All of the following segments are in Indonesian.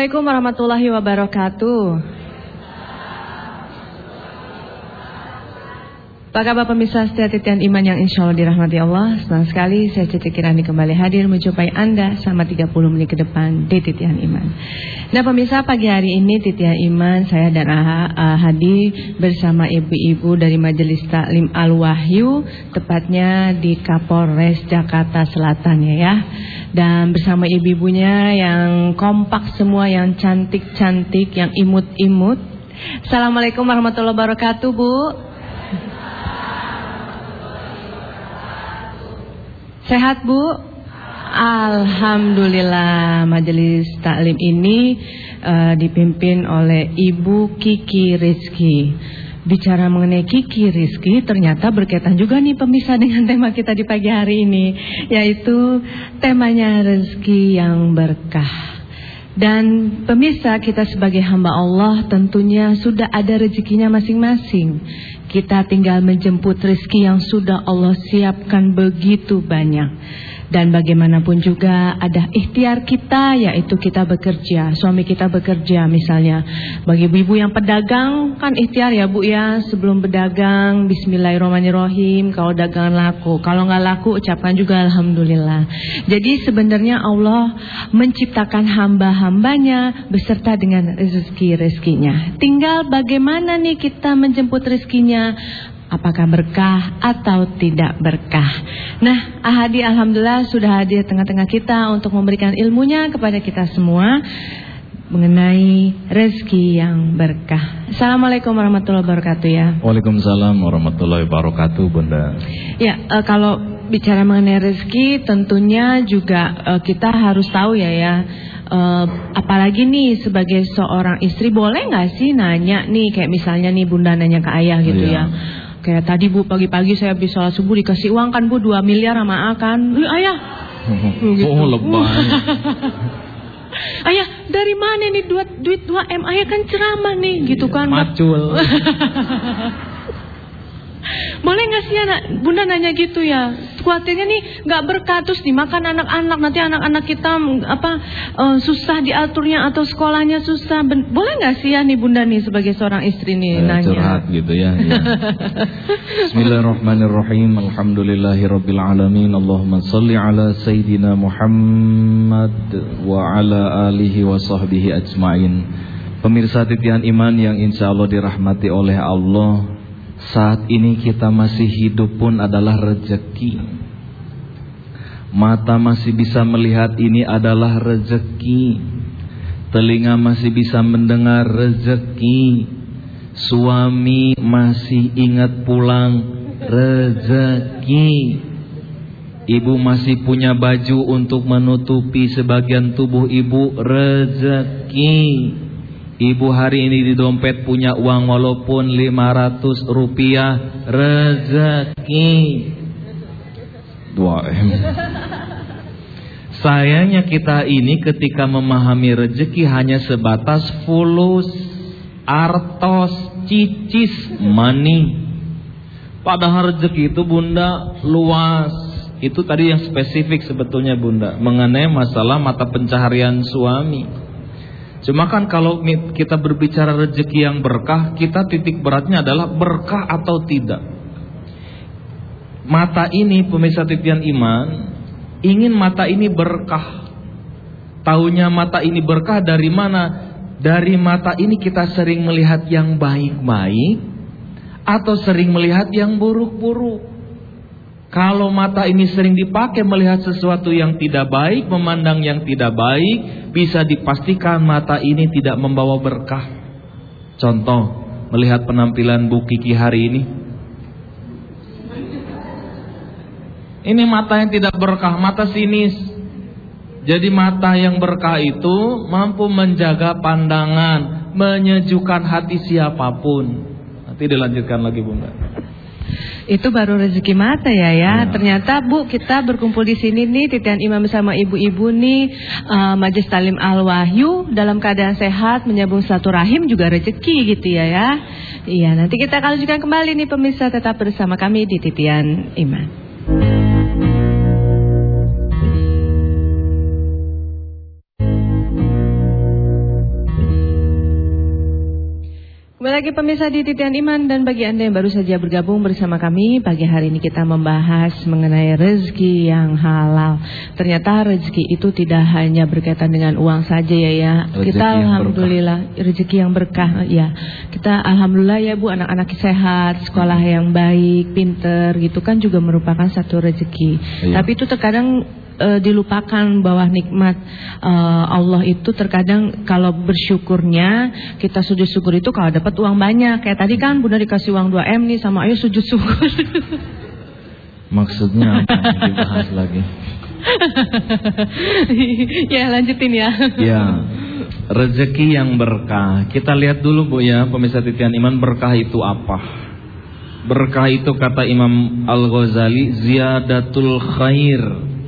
Assalamualaikum warahmatullahi wabarakatuh. Apa kabar pemirsa setia titian iman yang insya Allah dirahmati Allah. Senang sekali saya Cici Kirani kembali hadir menjumpai Anda selama 30 menit ke depan di titian iman. Nah pemirsa, pagi hari ini titian iman saya dan Hadi bersama ibu-ibu dari Majelis Taklim Al-Wahyu, tepatnya di Kapolres Jakarta Selatan ya. Dan bersama ibu-ibunya yang kompak semua, yang cantik-cantik, yang imut-imut. Assalamualaikum warahmatullahi wabarakatuh, Bu. Sehat, Bu? Alhamdulillah. Majelis taklim ini dipimpin oleh Ibu Kiki Rizky. Bicara mengenai Kiki Rizky, ternyata berkaitan juga nih pemirsa dengan tema kita di pagi hari ini, yaitu temanya rezeki yang berkah. Dan pemirsa, kita sebagai hamba Allah tentunya sudah ada rezekinya masing-masing. Kita tinggal menjemput rezeki yang sudah Allah siapkan begitu banyak. Dan bagaimanapun juga ada ikhtiar kita, yaitu kita bekerja. Suami kita bekerja misalnya. Bagi ibu-ibu yang pedagang kan ikhtiar ya Bu ya. Sebelum berdagang bismillahirrahmanirrahim. Kalau dagangan laku, kalau nggak laku ucapkan juga alhamdulillah. Jadi sebenarnya Allah menciptakan hamba-hambanya beserta dengan rezeki-rezekinya. Tinggal bagaimana nih kita menjemput rezekinya. Apakah berkah atau tidak berkah. Nah, Ahadi alhamdulillah sudah hadir tengah-tengah kita untuk memberikan ilmunya kepada kita semua mengenai rezeki yang berkah. Assalamualaikum warahmatullahi wabarakatuh ya. Waalaikumsalam warahmatullahi wabarakatuh, Bunda. Ya, kalau bicara mengenai rezeki tentunya juga kita harus tahu ya. Apalagi nih sebagai seorang istri, boleh gak sih nanya nih, kayak misalnya nih Bunda nanya ke ayah gitu ya. Kayak tadi Bu, pagi-pagi saya habis sholat subuh dikasih uang kan Bu 2 miliar sama A kan. Ayah gitu. Oh lebay. Ayah dari mana nih duit 2M? Ayah kan ceramah nih gitu kan. Macul. Boleh gak sih Bunda nanya gitu ya. Khawatirnya nih gak berkah terus dimakan anak-anak. Nanti anak-anak kita susah diaturnya atau sekolahnya susah. Boleh gak sih ya nih Bunda nih sebagai seorang istri nih nanya. Curhat gitu ya. Bismillahirrahmanirrahim. Alhamdulillahirrabbilalamin. Allahumma salli ala Sayyidina Muhammad wa ala alihi wa sahbihi ajma'in. Pemirsa titian iman yang insya Allah dirahmati oleh Allah, saat ini kita masih hidup pun adalah rezeki. Mata masih bisa melihat, ini adalah rezeki. Telinga masih bisa mendengar, rezeki. Suami masih ingat pulang, rezeki. Ibu masih punya baju untuk menutupi sebagian tubuh ibu, rezeki. Ibu hari ini di dompet punya uang walaupun 500 rupiah, rezeki. 2M. Sayangnya kita ini ketika memahami rezeki hanya sebatas fulus, artos, cicis, money. Padahal rezeki itu Bunda luas. Itu tadi yang spesifik sebetulnya Bunda mengenai masalah mata pencaharian suami. Cuma kan kalau kita berbicara rezeki yang berkah, kita titik beratnya adalah berkah atau tidak. Mata ini pemirsa titian iman, ingin mata ini berkah. Taunya mata ini berkah dari mana? Dari mata ini kita sering melihat yang baik-baik atau sering melihat yang buruk-buruk. Kalau mata ini sering dipakai melihat sesuatu yang tidak baik, memandang yang tidak baik, bisa dipastikan mata ini tidak membawa berkah. Contoh, melihat penampilan Bu Kiki hari ini. Ini mata yang tidak berkah, mata sinis. Jadi mata yang berkah itu mampu menjaga pandangan, menyejukkan hati siapapun. Nanti dilanjutkan lagi Bunda. Itu baru rezeki mata ya. Ternyata Bu, kita berkumpul di sini nih titian imam bersama ibu-ibu nih Majelis Taklim Al-Wahyu dalam keadaan sehat, menyambung silaturahim juga rezeki gitu ya. Iya, nanti kita akan lanjutkan kembali nih pemirsa, tetap bersama kami di titian iman. Kembali lagi pemirsa di Titian Iman, dan bagi Anda yang baru saja bergabung bersama kami, pagi hari ini kita membahas mengenai rezeki yang halal. Ternyata rezeki itu tidak hanya berkaitan dengan uang saja ya. Kita alhamdulillah rezeki yang berkah ya. Kita alhamdulillah ya Bu, anak-anak sehat, sekolah yang baik, pinter gitu kan juga merupakan satu rezeki. Iya. Tapi itu terkadang dilupakan bahwa nikmat Allah itu terkadang kalau bersyukurnya kita sujud syukur itu kalau dapat uang banyak. Kayak tadi kan Bunda dikasih uang 2M nih, sama ayo sujud syukur. Maksudnya apa yang dibahas lagi? Ya lanjutin ya. Ya, rezeki yang berkah. Kita lihat dulu Bu ya, pemirsa Titian Iman, berkah itu apa? Berkah itu kata Imam Al-Ghazali, ziyadatul khair,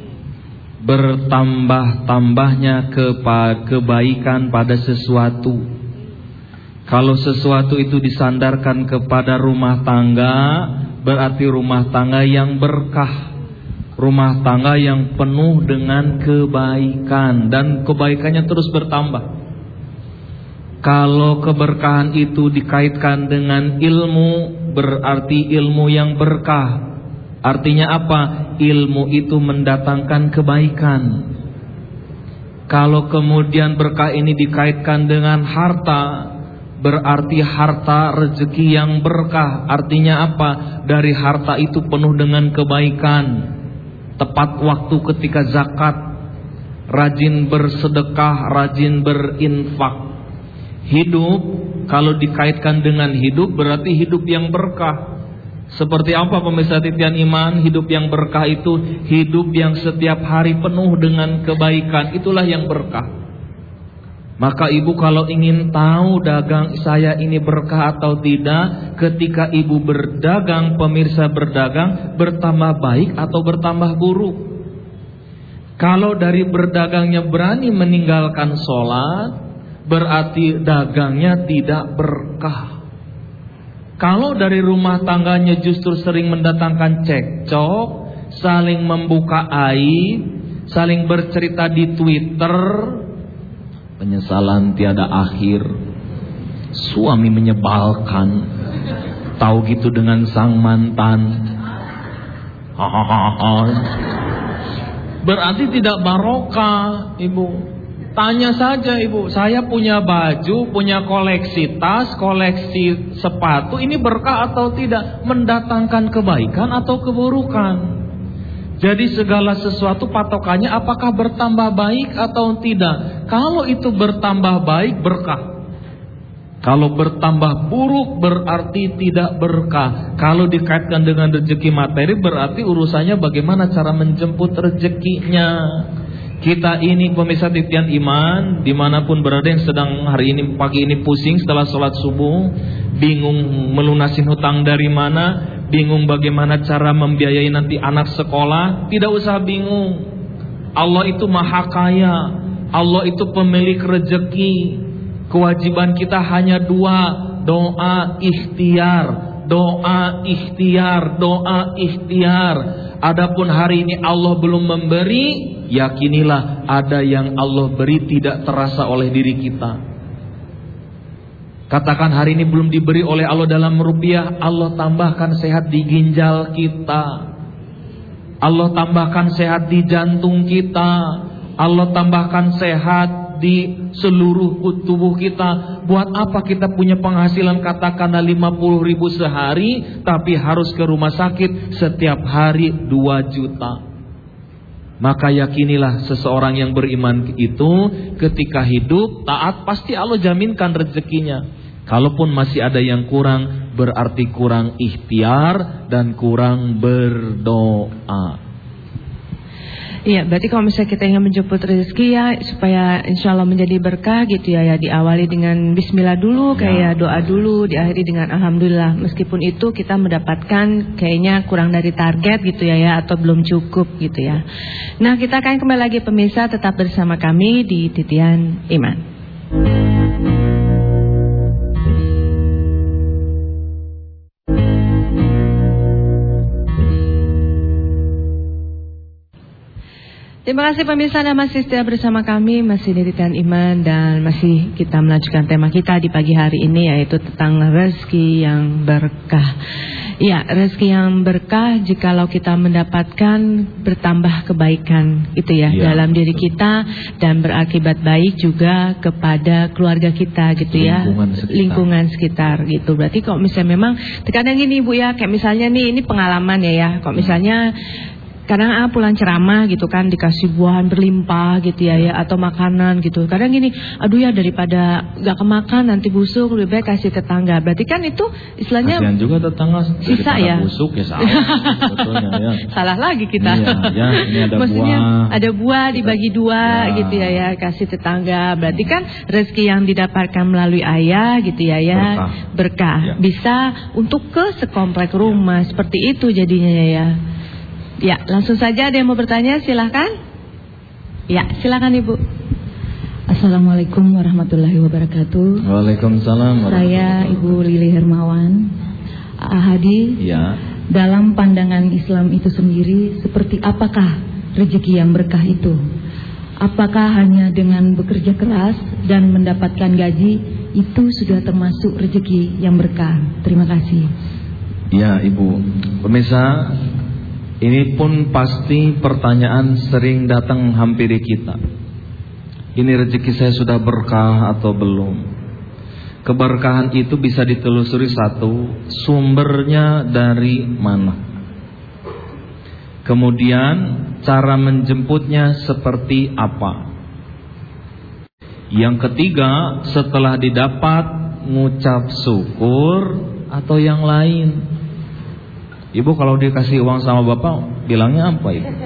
bertambah-tambahnya kebaikan pada sesuatu. Kalau sesuatu itu disandarkan kepada rumah tangga, berarti rumah tangga yang berkah, rumah tangga yang penuh dengan kebaikan, dan kebaikannya terus bertambah. Kalau keberkahan itu dikaitkan dengan ilmu, berarti ilmu yang berkah. Artinya apa? Ilmu itu mendatangkan kebaikan. Kalau kemudian berkah ini dikaitkan dengan harta, berarti harta rezeki yang berkah. Artinya apa? Dari harta itu penuh dengan kebaikan. Tepat waktu ketika zakat, rajin bersedekah, rajin berinfak. Hidup, kalau dikaitkan dengan hidup, berarti hidup yang berkah. Seperti apa pemirsa Titian Iman? Hidup yang berkah itu hidup yang setiap hari penuh dengan kebaikan. Itulah yang berkah. Maka ibu kalau ingin tahu dagang saya ini berkah atau tidak, ketika ibu berdagang, pemirsa berdagang, bertambah baik atau bertambah buruk? Kalau dari berdagangnya berani meninggalkan sholat, berarti dagangnya tidak berkah. Kalau dari rumah tangganya justru sering mendatangkan cekcok, saling membuka aib, saling bercerita di Twitter, penyesalan tiada akhir, suami menyebalkan, tahu gitu dengan sang mantan, berarti tidak barokah ibu. Tanya saja ibu, saya punya baju, punya koleksi tas, koleksi sepatu, ini berkah atau tidak? Mendatangkan kebaikan atau keburukan? Jadi segala sesuatu patokannya apakah bertambah baik atau tidak. Kalau itu bertambah baik, berkah. Kalau bertambah buruk berarti tidak berkah. Kalau dikaitkan dengan rezeki materi, berarti urusannya bagaimana cara menjemput rezekinya. Kita ini pemirsa Titian Iman, dimanapun berada yang sedang hari ini pagi ini pusing setelah sholat subuh, bingung melunasin hutang dari mana, bingung bagaimana cara membiayai nanti anak sekolah, tidak usah bingung. Allah itu maha kaya, Allah itu pemilik rezeki. Kewajiban kita hanya dua, doa ikhtiar, doa ikhtiar, doa ikhtiar. Adapun hari ini Allah belum memberi, yakinilah ada yang Allah beri tidak terasa oleh diri kita. Katakan hari ini belum diberi oleh Allah dalam rupiah, Allah tambahkan sehat di ginjal kita, Allah tambahkan sehat di jantung kita, Allah tambahkan sehat di seluruh tubuh kita. Buat apa kita punya penghasilan katakanlah 50.000 sehari, tapi harus ke rumah sakit setiap hari 2 juta? Maka yakinilah seseorang yang beriman itu ketika hidup taat, pasti Allah jaminkan rezekinya. Kalaupun masih ada yang kurang, berarti kurang ikhtiar dan kurang berdoa. Iya, berarti kalau misalnya kita ingin menjemput rezeki ya, supaya insya Allah menjadi berkah gitu ya, diawali dengan bismillah dulu, kayak doa dulu, diakhiri dengan alhamdulillah. Meskipun itu kita mendapatkan kayaknya kurang dari target gitu ya, atau belum cukup gitu ya. Nah, kita akan kembali lagi pemirsa, tetap bersama kami di Titian Iman. Terima kasih pemirsa, Anda masih setia bersama kami, masih di Titian Iman, dan masih kita melanjutkan tema kita di pagi hari ini, yaitu tentang rezeki yang berkah. Ya, rezeki yang berkah jikalau kita mendapatkan bertambah kebaikan itu ya, dalam diri kita, dan berakibat baik juga kepada keluarga kita gitu ya, lingkungan sekitar gitu. Berarti kalau misalnya memang terkadang gini Bu ya, kayak misalnya nih, ini pengalaman ya, kok misalnya kadang pulang ceramah gitu kan, dikasih buahan berlimpah gitu ya, atau makanan gitu. Kadang gini, aduh ya, daripada gak kemakan nanti busuk, lebih baik kasih tetangga. Berarti kan itu istilahnya kasihan juga tetangga, sisa ya, busuk ya salah sebetulnya ya. Salah lagi kita. Iya, ini ada maksudnya buah, ada buah dibagi dua gitu ya, kasih tetangga. Berarti kan rezeki yang didapatkan melalui ayah gitu ya, berkah. Bisa untuk ke sekomplek rumah, seperti itu jadinya ya. Ya, langsung saja ada yang mau bertanya, silahkan. Ya, silahkan Ibu. Assalamualaikum warahmatullahi wabarakatuh. Waalaikumsalam. Saya Ibu Lili Hermawan. Hadi, ya. Dalam pandangan Islam itu sendiri, seperti apakah rezeki yang berkah itu? Apakah hanya dengan bekerja keras dan mendapatkan gaji itu sudah termasuk rezeki yang berkah? Terima kasih. Ya Ibu, pemirsa, ini pun pasti pertanyaan sering datang menghampiri kita. Ini rezeki saya sudah berkah atau belum? Keberkahan itu bisa ditelusuri satu, sumbernya dari mana. Kemudian cara menjemputnya seperti apa. Yang ketiga, setelah didapat ngucap syukur atau yang lain. Ibu kalau dikasih uang sama bapak bilangnya apa Ibu?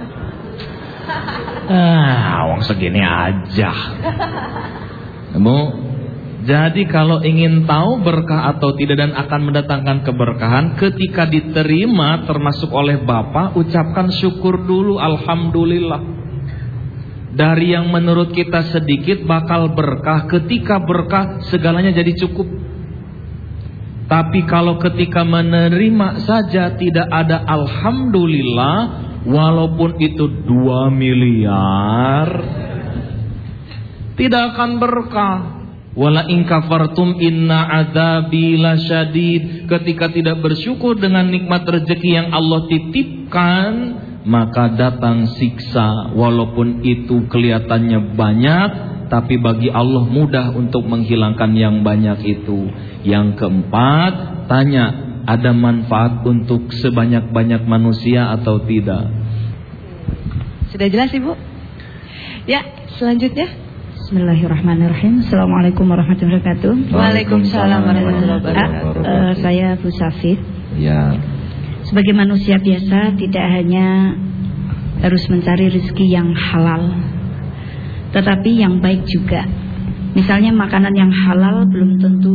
Uang segini aja. Ibu, jadi kalau ingin tahu berkah atau tidak dan akan mendatangkan keberkahan, ketika diterima termasuk oleh bapak, ucapkan syukur dulu, alhamdulillah. Dari yang menurut kita sedikit bakal berkah, ketika berkah segalanya jadi cukup. Tapi kalau ketika menerima saja tidak ada alhamdulillah, walaupun itu 2 miliar, tidak akan berkah. Wala in kafartum inna adzabi lasyadid. Ketika tidak bersyukur dengan nikmat rezeki yang Allah titipkan, maka datang siksa. Walaupun itu kelihatannya banyak, tapi bagi Allah mudah untuk menghilangkan yang banyak itu. Yang keempat, tanya, ada manfaat untuk sebanyak-banyak manusia atau tidak? Sudah jelas Ibu? Ya, selanjutnya. Bismillahirrahmanirrahim. Assalamualaikum warahmatullahi wabarakatuh. Waalaikumsalam warahmatullahi wabarakatuh. Saya Bu Safid. Ya. Sebagai manusia biasa, tidak hanya harus mencari rezeki yang halal, tetapi yang baik juga. Misalnya makanan yang halal belum tentu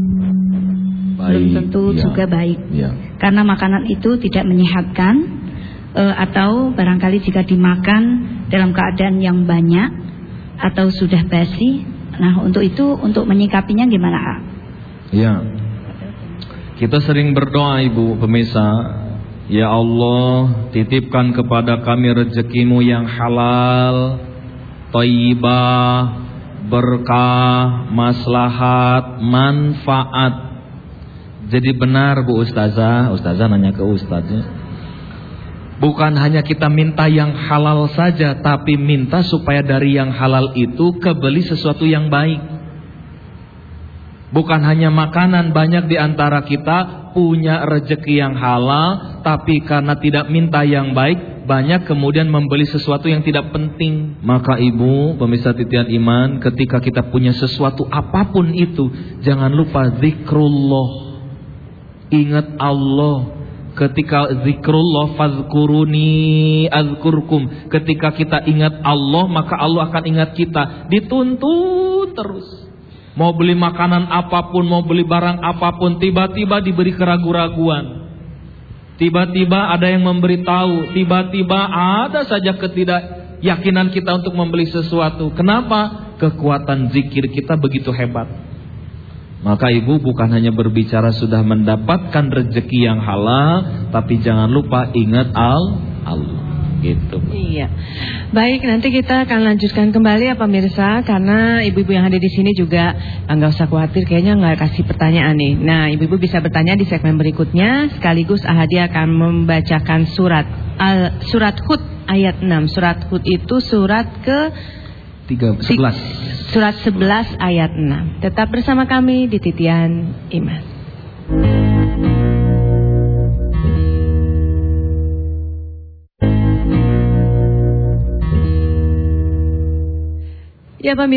juga baik, karena makanan itu tidak menyehatkan, atau barangkali jika dimakan dalam keadaan yang banyak atau sudah basi. Nah, untuk menyikapinya gimana? Ya, kita sering berdoa Ibu pemirsa, ya Allah, titipkan kepada kami rezekimu yang halal, thayyibah, berkah, maslahat, manfaat. Jadi benar Bu Ustazah nanya ke Ustaznya, bukan hanya kita minta yang halal saja, tapi minta supaya dari yang halal itu kebeli sesuatu yang baik. Bukan hanya makanan, banyak di antara kita punya rezeki yang halal, tapi karena tidak minta yang baik, banyak kemudian membeli sesuatu yang tidak penting. Maka Ibu pemirsa Titian Iman, ketika kita punya sesuatu apapun itu, jangan lupa zikrullah. Ingat Allah. Ketika zikrullah fazkuruni azkurkum. Ketika kita ingat Allah, maka Allah akan ingat kita. Dituntun terus. Mau beli makanan apapun, mau beli barang apapun, tiba-tiba diberi keraguan-raguan. Tiba-tiba ada yang memberitahu, tiba-tiba ada saja ketidakyakinan kita untuk membeli sesuatu. Kenapa? Kekuatan zikir kita begitu hebat. Maka Ibu bukan hanya berbicara sudah mendapatkan rezeki yang halal, tapi jangan lupa ingat Allah. Gitu. Iya. Baik, nanti kita akan lanjutkan kembali ya pemirsa, karena ibu-ibu yang ada di sini juga nggak usah khawatir, kayaknya nggak kasih pertanyaan nih. Nah, ibu-ibu bisa bertanya di segmen berikutnya. Sekaligus Ahadi akan membacakan surat Hud ayat 6. Surat Hud itu surat ke 11. Surat 11 ayat 6. Tetap bersama kami di Titian Iman. Ya,